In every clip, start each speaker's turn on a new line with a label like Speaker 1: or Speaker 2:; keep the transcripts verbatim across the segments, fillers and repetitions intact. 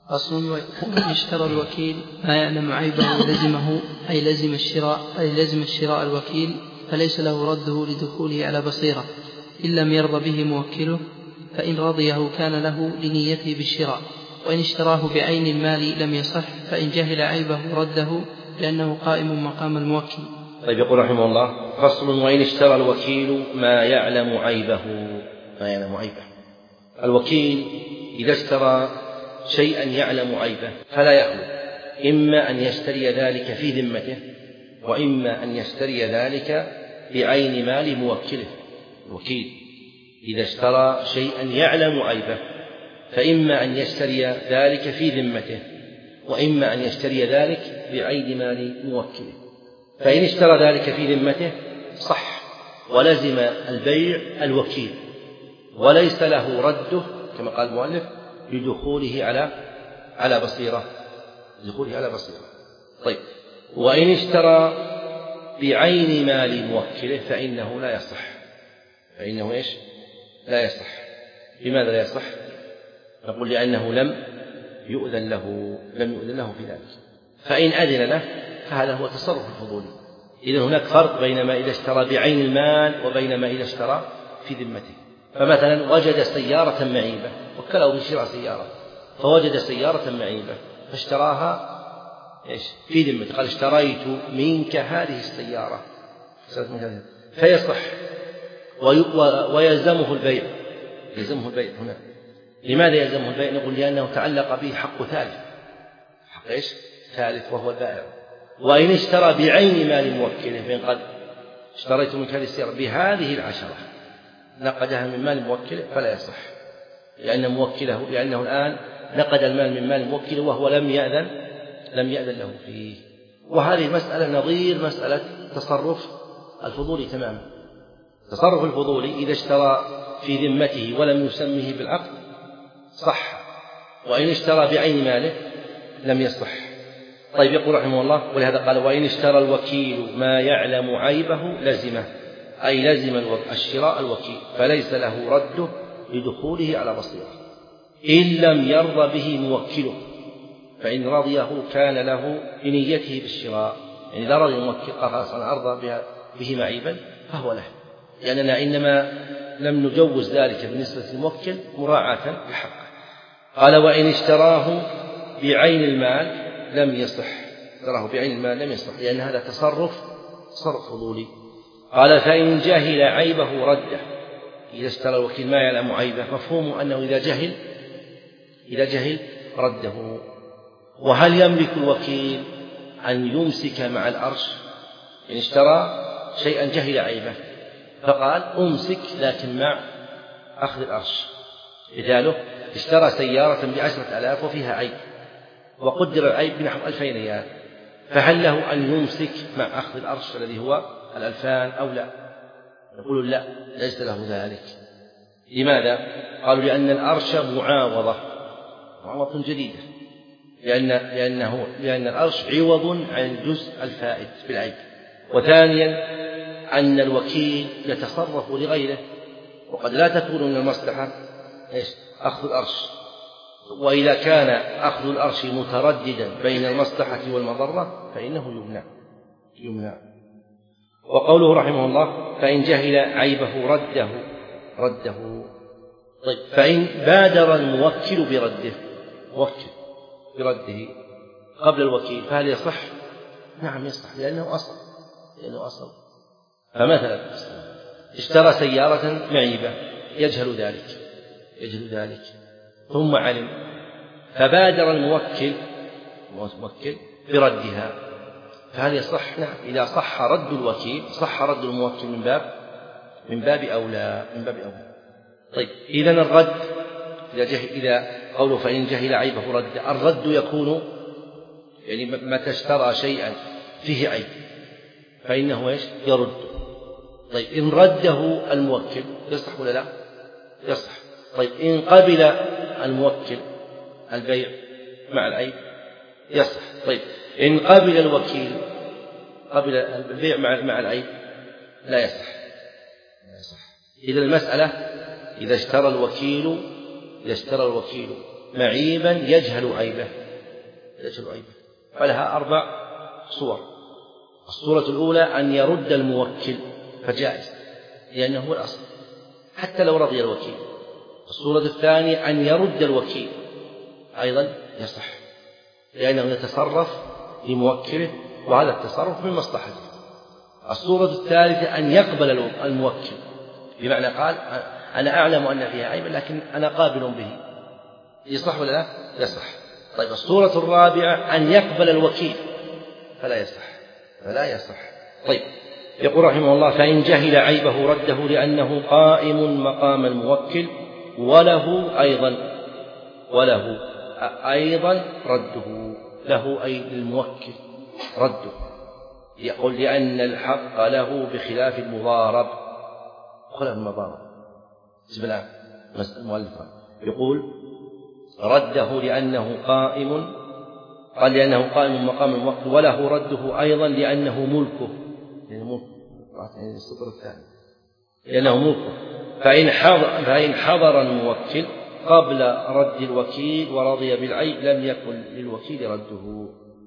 Speaker 1: أصل وإن اشترى الوكيل ما يعلم عيبه لزمه أي لزم الشراء أي لزم الشراء الوكيل، فليس له رده لدخوله على بصيرة إن لم يرضى به موكله، فإن رضيه كان له لنيته بالشراء. وإن اشتراه بعين المال لم يصح، فإن جهل عيبه رده لأنه قائم مقام الموكل.
Speaker 2: طيب، يقول رحمه الله: فصل: وإن اشترى الوكيل ما يعلم عيبه ما يعلم عيبه الوكيل إذا اشترى شيئا يعلم عيبه فلا يخلو إما أن يشتري ذلك في ذمته، وإما أن يشتري ذلك بعين مال موكله. الوكيل إذا اشترى شيئا يعلم عيبه فإما أن يشتري ذلك في ذمته، وإما أن يشتري ذلك بعين مال موكله. فإن اشترى ذلك في ذمته صح ولزم البيع الوكيل، وليس له رده كما قال المؤلف بدخوله على على بصيرة دخوله على بصيرة. طيب، وإن اشترى بعين مال موكله فإنه لا يصح. فإنه إيش؟ لا يصح. لماذا لا يصح؟ نقول لأنه لم يؤذن له لم يؤذن له في ذلك. فإن أذن له فهذا هو تصرف الفضولي. إذن هناك فرق بين ما إذا اشترى بعين المال وبين ما إذا اشترى في ذمته. فمثلا وجد سيارة معيبة وكله بشراء سيارة، فوجد سيارة معيبة فاشتراها إيش؟ في ذمته، قال: اشتريت منك هذه السيارة، فيصح ويلزمه البيع. يلزمه البيع هنا. لماذا يلزمه البيع؟ نقول لأنه تعلق به حق ثالث، حق إيش؟ ثالث وهو البائع. وإن اشترى بعين مال موكله فإن قال: اشتريت منك هذه السيارة بهذه العشرة، نقدها من مال موكله فلا يصح، لأن موكله لأنه الآن نقد المال من مال موكله وهو لم يأذن لم يأذن له فيه. وهذه المسألة نظير مسألة تصرف الفضولي تماما. تصرف الفضولي إذا اشترى في ذمته ولم يسمه بالعقد صح، وإن اشترى بعين ماله لم يصح. طيب، يقول رحمه الله: ولهذا قال: وإن اشترى الوكيل ما يعلم عيبه لزمه، أي لزم الشراء الوكيل، فليس له رده لدخوله على بصيرة إن لم يرضى به موكله، فإن رضيه كان له بنيته بالشراء. يعني إذا رضي الموكل قال: خلاص أنا أرضى به معيبا فهو له، لأننا إنما لم نجوز ذلك بالنسبة للموكل مراعاة لحقه. قال: وإن اشتراه بعين المال لم يصح. اشتراه بعين المال لم يصح، لأن هذا تصرف تصرف فضولي. قال: فإن جهل عيبه رده. إذا اشترى الوكيل ما يعلم عيبه، مفهوم أنه إذا جهل إذا جهل رده. وهل يملك الوكيل أن يمسك مع الأرش؟ إن اشترى شيئا جهل عيبه فقال: أمسك لكن مع أخذ الأرش. مثاله: اشترى سيارة بعشرة آلاف وفيها عيب، وقدر العيب بنحو ألفين ريال، فهل له أن يمسك مع أخذ الأرش الذي هو الألفان أو لا؟ نقول لا، ليس له ذلك. لماذا؟ قالوا: لأن الأرش معاوضة معاوضة جديدة، لأن لأنه لأن الأرش عوض عن الجزء الفائت بالعيب. وثانيا أن الوكيل يتصرف لغيره، وقد لا تكون من المصلحة إيش؟ أخذ الأرش. وإذا كان أخذ الأرش مترددا بين المصلحة والمضرة فإنه يمنع يمنع وقوله رحمه الله: فإن جهل عيبه رده رده طيب، فإن بادر الموكل برده موكل برده قبل الوكيل فهل يصح؟ نعم يصح، لأنه أصل لأنه أصل فمثلا اشترى سيارة معيبة يجهل ذلك يجهل ذلك ثم علم، فبادر الموكل الموكل بردها، فهل يصح؟ نعم، إذا صح رد الوكيل صح رد الموكل من باب من باب أولى من باب أولى. طيب، إذن الرد إذا جهل إذا قوله فإن جهل عيبه رد، الرد يكون يعني متى اشترى شيئا فيه عيب فإنه إيش؟ يرد. طيب، إن رده الموكل يصح ولا لا؟ يصح. طيب، إن قبل الموكل البيع مع العيب يصح. طيب، إن قبل الوكيل قبل البيع مع مع العيب لا يصح لا يصح. إذا المسألة إذا اشترى الوكيل إذا اشترى الوكيل معيبا يجهل عيبه يجهل عيبه فلها أربع صور. الصورة الأولى أن يرد الموكل فجائز لأنه هو الأصل حتى لو رضي الوكيل. الصورة الثانية أن يرد الوكيل أيضا يصح لأنه يتصرف لموكله وهذا التصرف من مصلحته. الصورة الثالثة أن يقبل الموكل بمعنى قال أنا أعلم أن فيها عيبا لكن أنا قابل به يصح ولا لا؟ يصح. طيب الصورة الرابعة أن يقبل الوكيل فلا يصح فلا يصح. طيب يقول رحمه الله فإن جهل عيبه رده لأنه قائم مقام الموكل وله أيضا وله أيضا رده له أي الموكل رده. يقول لأن الحق له بخلاف المضارب خلاف المضارب سبلا المؤلف يقول رده لأنه قائم قال لأنه قائم مقام الموكل وله رده أيضا لأنه ملكه يعني ملكه يعني السطر الثاني لأنه ملكه. فإن حضر, فإن حضر الموكل قبل رد الوكيل ورضي بالعيب لم يكن للوكيل رده.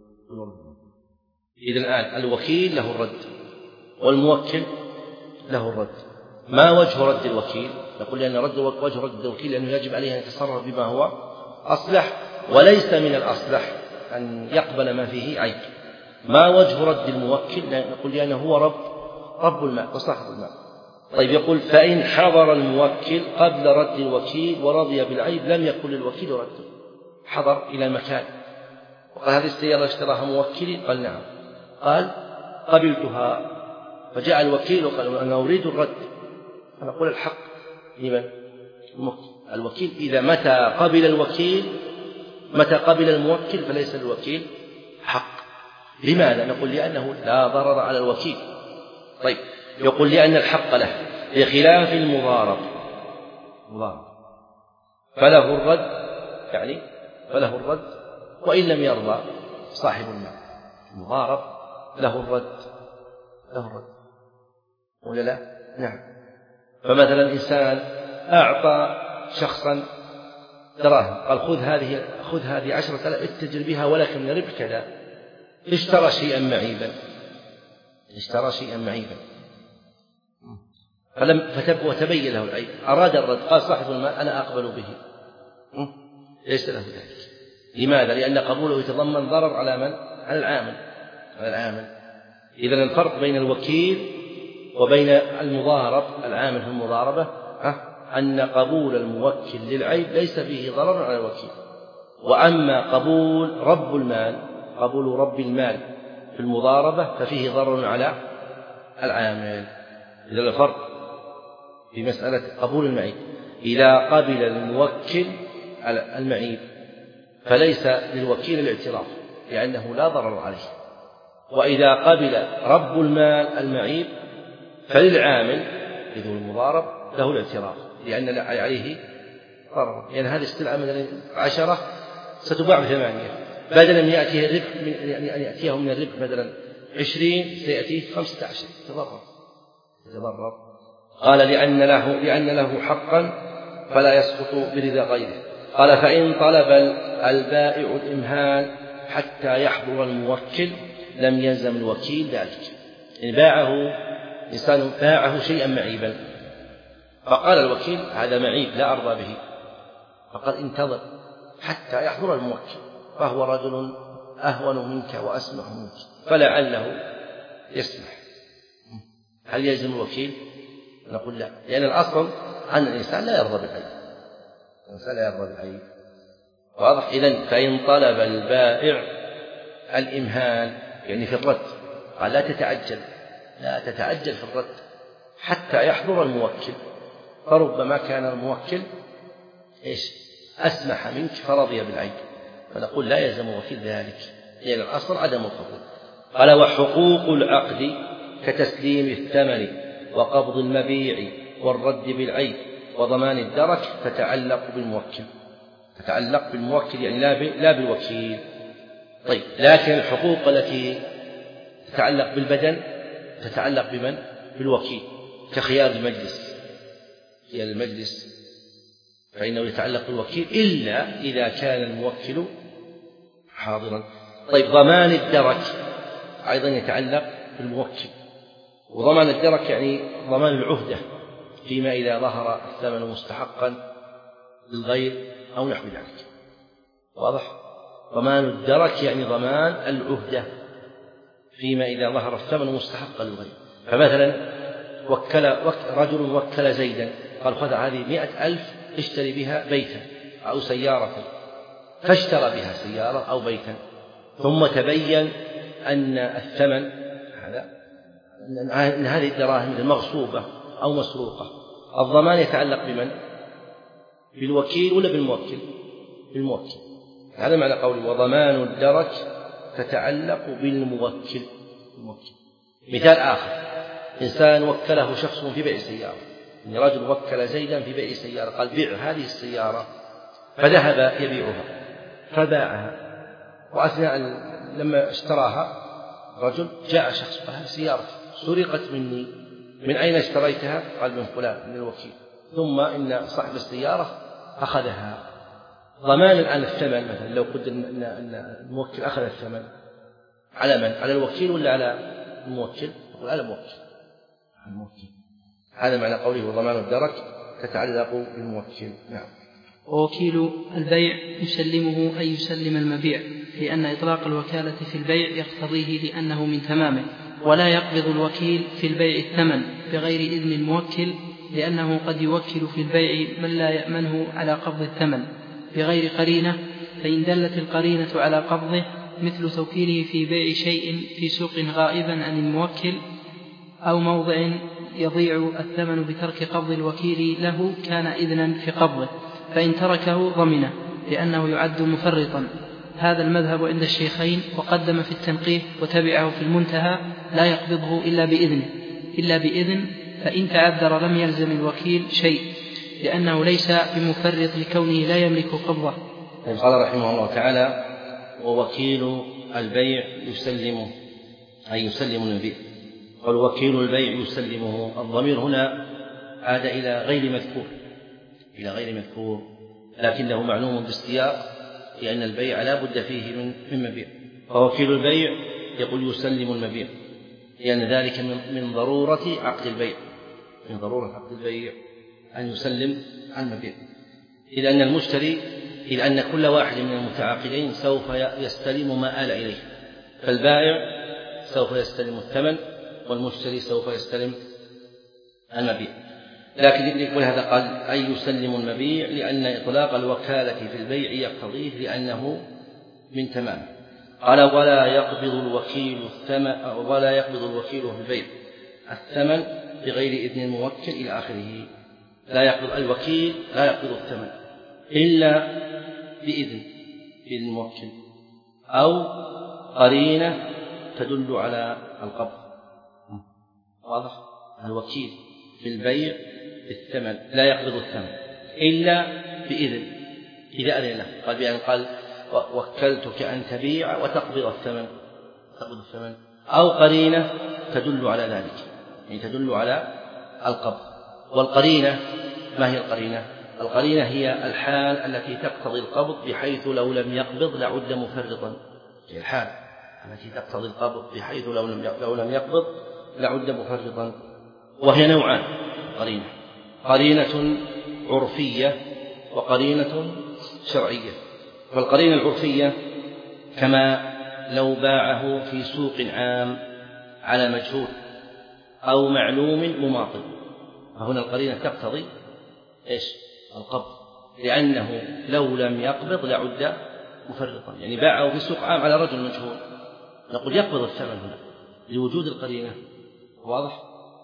Speaker 2: إذن الآن الوكيل له الرد والموكل له الرد. ما وجه رد الوكيل؟ نقول لأن رد وجه رد الوكيل لأنه يجب عليه أن يتصرف بما هو أصلح وليس من الأصلح أن يقبل ما فيه عيب. ما وجه رد الموكل؟ نقول لأنه هو رب رب المال وصاحب المال. طيب يقول فإن حضر الموكل قبل رد الوكيل ورضي بالعيب لم يكن للوكيل رده. حضر إلى المكان وقال هذه السيارة اشتراها موكلي قال نعم قال قبلتها فجاء الوكيل وقال أنا أريد الرد فنقول الحق لمن؟ الوكيل. إذا متى قبل الوكيل متى قبل الموكل فليس للوكيل حق. لماذا؟ نقول لأنه لا ضرر على الوكيل. طيب يقول لأن الحق له بخلاف المضارب مضارب فله الرد يعني فله الرد وإن لم يرضى صاحب المال. المضارب له الرد له الرد ولا لا؟ نعم. فمثلا إنسان أعطى شخصا دراهم قال خذ هذه خذ هذه عشرة آلاف اتجر بها ولك من الربح كذا اشترى شيئا معيبا اشترى شيئا معيبا فلم فتب وتبين له العيب أراد الرد قال صاحب المال أنا أقبل به ليس له ذلك. لماذا؟ لأن قبوله يتضمن ضرر على من؟ على العامل على العامل. إذن الفرق بين الوكيل وبين المضارب العامل في المضاربة أن قبول الموكل للعيب ليس فيه ضرر على الوكيل. وأما قبول رب المال قبول رب المال في المضاربة ففيه ضرر على العامل. إذا الفرق في مسألة قبول المعيب إذا قبل الموكل المعيب فليس للوكيل الاعتراف لأنه لا ضرر عليه. وإذا قبل رب المال المعيب فللعامل ذو المضارب له الاعتراف لأن عليه ضرر. يعني هذه السلعة مثلا عشرة ستباع بثمانية بدلا من يأتيه الربح من يعني أن يأتيه من الربح مثلا عشرين سيأتيه خمسة عشر تضرر تضرر. قال لأن له لأن له حقا فلا يسقط برضا غيره. قال فإن طلب البائع الإمهال حتى يحضر الموكل لم يلزم الوكيل ذلك. إن باعه إنسان باعه شيئا معيبا فقال الوكيل هذا معيب لا أرضى به فقال انتظر حتى يحضر الموكل فهو رجل أهون منك وأسمح منك فلعله يسمح. هل يلزم الوكيل؟ نقول لا لأن الأصل أن الإنسان لا يرضى بالعيب الإنسان لا يرضى بالعيب واضح. إذن فإن طلب البائع الإمهال يعني في الرد قال لا تتعجل لا تتعجل في الرد حتى يحضر الموكل فربما كان الموكل إيش أسمح منك فرضي بالعيب فنقول لا يلزم الوكيل ذلك لأن الأصل عدم القبول. قال وحقوق العقد كتسليم الثمن وقبض المبيع والرد بالعيب وضمان الدرك تتعلق بالموكل تتعلق بالموكل يعني لا بالوكيل. طيب لكن الحقوق التي تتعلق بالبدن تتعلق بمن؟ بالوكيل كخيار المجلس خيار المجلس فإنه يتعلق بالوكيل إلا إذا كان الموكل حاضرا. طيب ضمان الدرك أيضا يتعلق بالموكل، وضمان الدرك يعني ضمان العهدة فيما إذا ظهر الثمن مستحقا للغير أو نحو ذلك. واضح؟ ضمان الدرك يعني ضمان العهدة فيما إذا ظهر الثمن مستحقا للغير. فمثلا وكل رجل وكل زيدا قال خذ هذه مئة ألف اشتري بها بيتا أو سيارة، فاشترى بها سيارة أو بيتا، ثم تبين أن الثمن هذا أن هذه الدراهم المغصوبة أو مسروقة. الضمان يتعلق بمن؟ بالوكيل ولا بالموكل؟ بالموكل. هذا معنى قوله وضمان الدرك تتعلق بالموكل. الموكل. مثال آخر، إنسان وكله شخص في بيع سيارة، يعني رجل وكل زيدا في بيع سيارة قال بيع هذه السيارة، فذهب يبيعها فباعها، وأثناء لما اشتراها رجل جاء شخص قال سيارة سرقت مني، من أين اشتريتها؟ قال من فلان من الوكيل، ثم إن صاحب السيارة أخذها. ضمان الآن الثمن مثلا لو قلت أن الموكل أخذ الثمن على من؟ على الوكيل ولا على الموكل؟ يقول على الموكل. الموكل. هذا معنى قوله وضمان الدرك تتعلق بالموكل. نعم.
Speaker 1: ووكيل البيع يسلمه أي يسلم المبيع، لأن إطلاق الوكالة في البيع يقتضيه لأنه من تمامه، ولا يقبض الوكيل في البيع الثمن بغير إذن الموكل، لأنه قد يوكل في البيع من لا يأمنه على قبض الثمن بغير قرينة، فإن دلت القرينة على قبضه مثل توكيله في بيع شيء في سوق غائبا عن الموكل أو موضع يضيع الثمن بترك قبض الوكيل له كان إذنا في قبضه، فإن تركه ضمنه لأنه يعد مفرطا. هذا المذهب عند الشيخين، وقدم في التنقيح وتبعه في المنتهى لا يقبضه إلا بإذنه إلا بإذن، فإن تعذر لم يلزم الوكيل شيء لأنه ليس بمفرط لكونه لا يملك قبضه.
Speaker 2: قال رحمه الله تعالى ووكيل البيع يسلمه أي يسلم المبيع. قال وكيل البيع يسلمه، الضمير هنا عاد إلى غير مذكور إلى غير مذكور لكنه معلوم بالسياق لأن البيع لا بد فيه من من مبيع. فوكيل البيع يقول يسلم المبيع لأن ذلك من ضرورة عقد البيع من ضرورة عقد البيع أن يسلم المبيع، إذ أن المشتري إذ أن كل واحد من المتعاقدين سوف يستلم ما آل إليه، فالبائع سوف يستلم الثمن والمشتري سوف يستلم المبيع. لكن ولهذا قال أي يسلم المبيع لأن إطلاق الوكالة في البيع يقتضيه لأنه من تمامه. قال ولا يقبض الوكيل الثمن ولا يقبض الوكيل في البيع الثمن بغير إذن الموكل إلى آخره. لا يقبض الوكيل لا يقبض الثمن إلا بإذن بإذن الموكل أو قرينة تدل على القبض. واضح؟ الوكيل في البيع بالثمن لا يقبض الثمن إلا بإذن إذا أذن له. قال بأن قال وكلتك أن تبيع وتقبض الثمن تقبض الثمن أو قرينة تدل على ذلك يعني تدل على القبض. والقرينة ما هي القرينة؟ القرينة هي الحال التي تقتضي القبض بحيث لو لم يقبض لعد مفرطا. هي الحال التي تقتضي القبض بحيث لو لم لو لم يقبض لعد مفرطا. وهي نوعان قرينة قرينة عرفية وقرينة شرعية. فالقرينة العرفية كما لو باعه في سوق عام على مجهول أو معلوم مماطل، فهنا القرينة تقتضي إيش؟ القبض، لأنه لو لم يقبض لعد مفرطا. يعني باعه في سوق عام على رجل مجهول نقول يقبض الثمن هنا لوجود القرينة. واضح؟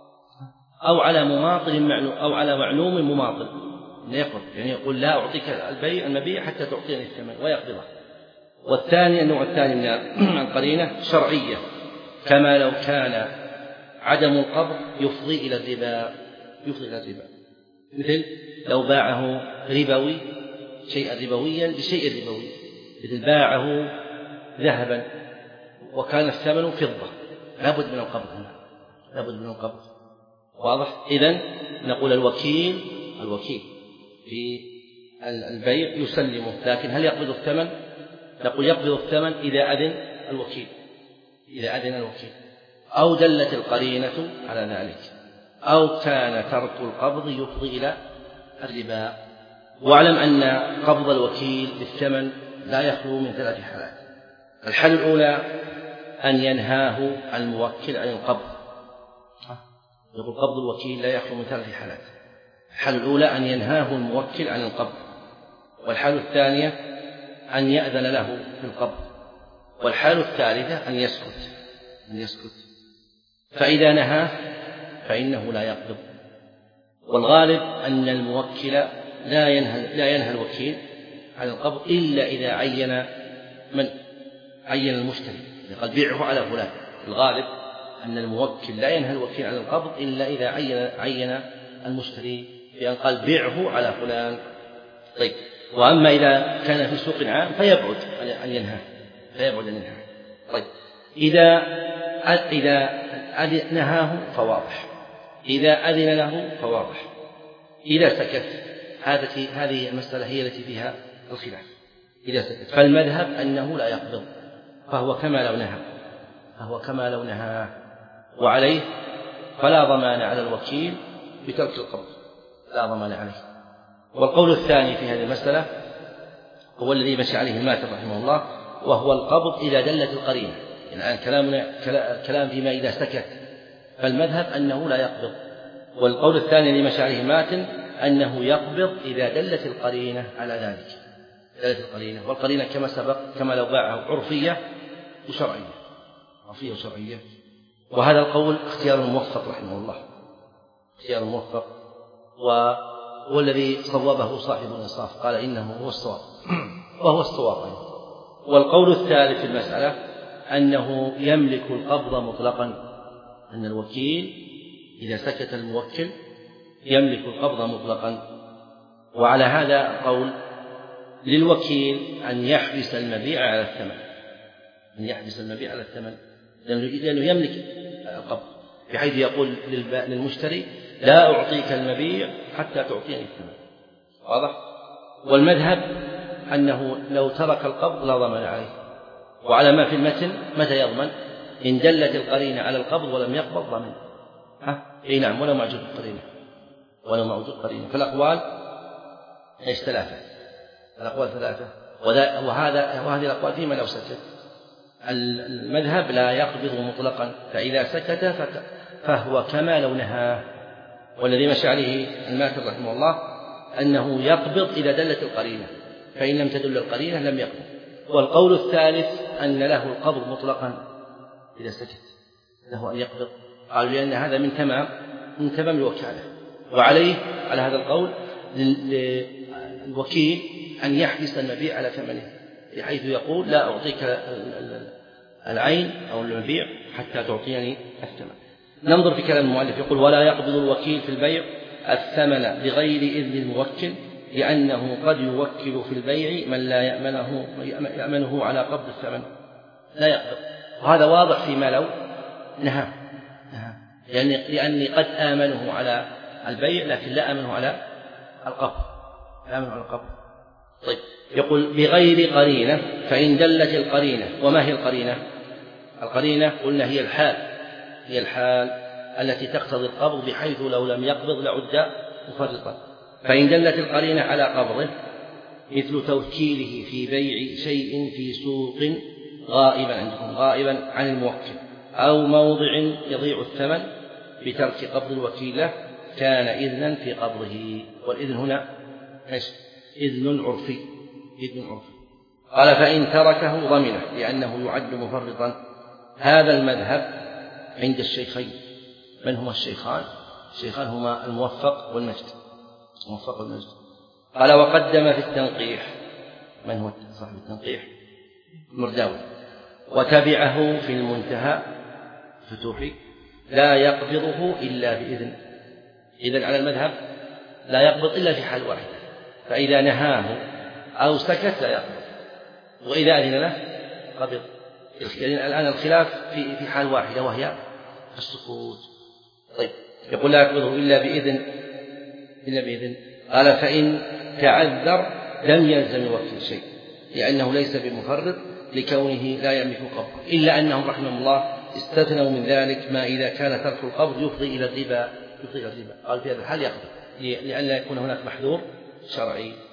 Speaker 2: أو على مماطل معلوم أو على معلوم مماطل يقبض، يعني يقول لا أعطيك البيع المبيع حتى تعطيني الثمن ويقبضه. والثاني النوع الثاني من القرينة شرعية كما لو كان عدم القبض يفضي إلى الربا يفضي إلى الربا مثل لو باعه ربوي شيئا ربويا بشيء ربوي، مثل باعه ذهبا وكان الثمن فضة لابد من القبض هنا لابد من القبض. واضح؟ إذن نقول الوكيل الوكيل في البيع يسلمه، لكن هل يقبض الثمن؟ نقول يقبض الثمن إذا أذن الوكيل، إذا أذن الوكيل أو دلت القرينة على ذلك، أو كان ترك القبض يفضي إلى الربا. واعلم أن قبض الوكيل بالثمن لا يخلو من ثلاث حالات. الحالة الأولى أن ينهاه الموكل عن القبض، يقول قبض الوكيل لا يخلو من ثلاث حالات. الحالة الأولى أن ينهاه الموكل عن القبض، والحالة الثانية أن يأذن له في القبض، والحالة الثالثة أن يسكت أن يسكت فإذا نهاه فإنه لا يقبض. والغالب أن الموكل لا ينهى لا ينهى الوكيل عن القبض إلا إذا عين من عين المشتري، قال بيعه على فلان. الغالب أن الموكل لا ينهى الوكيل عن القبض إلا إذا عين عين المشتري بأن قال بيعه على فلان. طيب، وأما إذا كان في سوق عام فيبعد أن ينهى فيبعد أن ينهى. طيب، إذا إذا نهاه فواضح، إذا أذن له فواضح، إذا سكت هذه هذه المسألة هي التي فيها الخلاف. إذا سكت فالمذهب أنه لا يقبض، فهو كما لو نهى فهو كما لو نهى وعليه فلا ضمان على الوكيل بترك القبض، لا ضمان عليه. والقول الثاني في هذه المسألة هو الذي مشى عليه الماتر رحمه الله، وهو القبض إذا دلت القرينة. الآن يعني كلامنا كلام فيما إذا سكت، فالمذهب أنه لا يقبض. والقول الثاني الذي مشى عليه الماتن أنه يقبض إذا دلت القرينة على ذلك، دلت القرينة، والقرينة كما سبق كما لو باعه عرفية وشرعية، عرفية وشرعية. وهذا القول اختيار الموفق رحمه الله، اختيار الموفق، وهو الذي صوبه صاحب الإنصاف، قال إنه هو الصواب وهو الصواب. والقول الثالث في المسألة أنه يملك القبض مطلقا، أن الوكيل إذا سكت الموكل يملك القبض مطلقا. وعلى هذا قول للوكيل أن يحبس المبيع على الثمن، أن يحبس المبيع على الثمن لأنه يملك القبض، بحيث يقول للمشتري لا أعطيك المبيع حتى تعطيني الثمن. واضح؟ والمذهب أنه لو ترك القبض لا ضمان عليه. وعلى ما في المتن متى يضمن؟ إن دلت القرينة على القبض ولم يقبض ضمن. ها؟ إيه نعم، ولو موجود قرينة ولو موجود قرينة. فالأقوال إيش؟ ثلاثة. الأقوال ثلاثة، وهذا وهذه الأقوال فيما لو سكت. المذهب لا يقبض مطلقا، فإذا سكت فهو كما لو نهى. والذي مشى عليه الماتر رحمه الله أنه يقبض إذا دلت القرينة، فإن لم تدل القرينة لم يقبض. والقول الثالث أن له القبض مطلقا إذا سكت، له أن يقبض، قالوا لأن هذا من تمام من تمام الوكالة. وعليه على هذا القول للوكيل أن يحبس المبيع على ثمنه، بحيث يقول لا أعطيك العين أو المبيع حتى تعطيني الثمن. ننظر في كلام المؤلف، يقول ولا يقبض الوكيل في البيع الثمن بغير إذن الموكل، لأنه قد يوكل في البيع من لا يأمنه, يأمنه على قبض الثمن، لا يقبض. وهذا واضح فيما لو نهى، لأني, لأني قد آمنه على البيع لكن لا آمنه على القبض، لا آمنه على القبض. طيب، يقول بغير قرينة، فإن دلت القرينة. وما هي القرينة؟ القرينة قلنا هي الحال، هي الحال التي تقتضي القبض، بحيث لو لم يقبض لعد مفرطا. فإن دلت القرينة على قبضه، مثل توكيله في بيع شيء في سوق غائبا عندهم غائبا عن الموكل، أو موضع يضيع الثمن بترك قبض الوكيل له، كان إذنا في قبضه. والإذن هنا إيش؟ إذن عرفي، إذن عرفي. قال فإن تركه ضمنه لأنه يعد مفرطا. هذا المذهب عند الشيخين. من هما الشيخان؟ الشيخان هما الموفق والمجد، الموفق والمجد. قال وقدم في التنقيح. من هو صاحب التنقيح؟ المرداوي. وتبعه في المنتهى فتوحي لا يقبضه إلا بإذن. إذن على المذهب لا يقبض إلا في حال واحد، فإذا نهاه أو سكت لا يقبض، وإذا أذن له قبض. الآن الخلاف في في حال واحدة وهي السكوت. طيب، يقول لا يقبضه إلا بإذن، إلا بإذن. قال فإن تعذر لم يلزم الوكيل شيء، لأنه ليس بمفرط لكونه لا يملك القبض، إلا أنهم رحمهم الله استثنوا من ذلك ما إذا كان ترك القبض يفضي إلى الربا، يفضي إلى الربا، قال في هذا الحال يقبض لئلا يكون هناك محذور شرعي.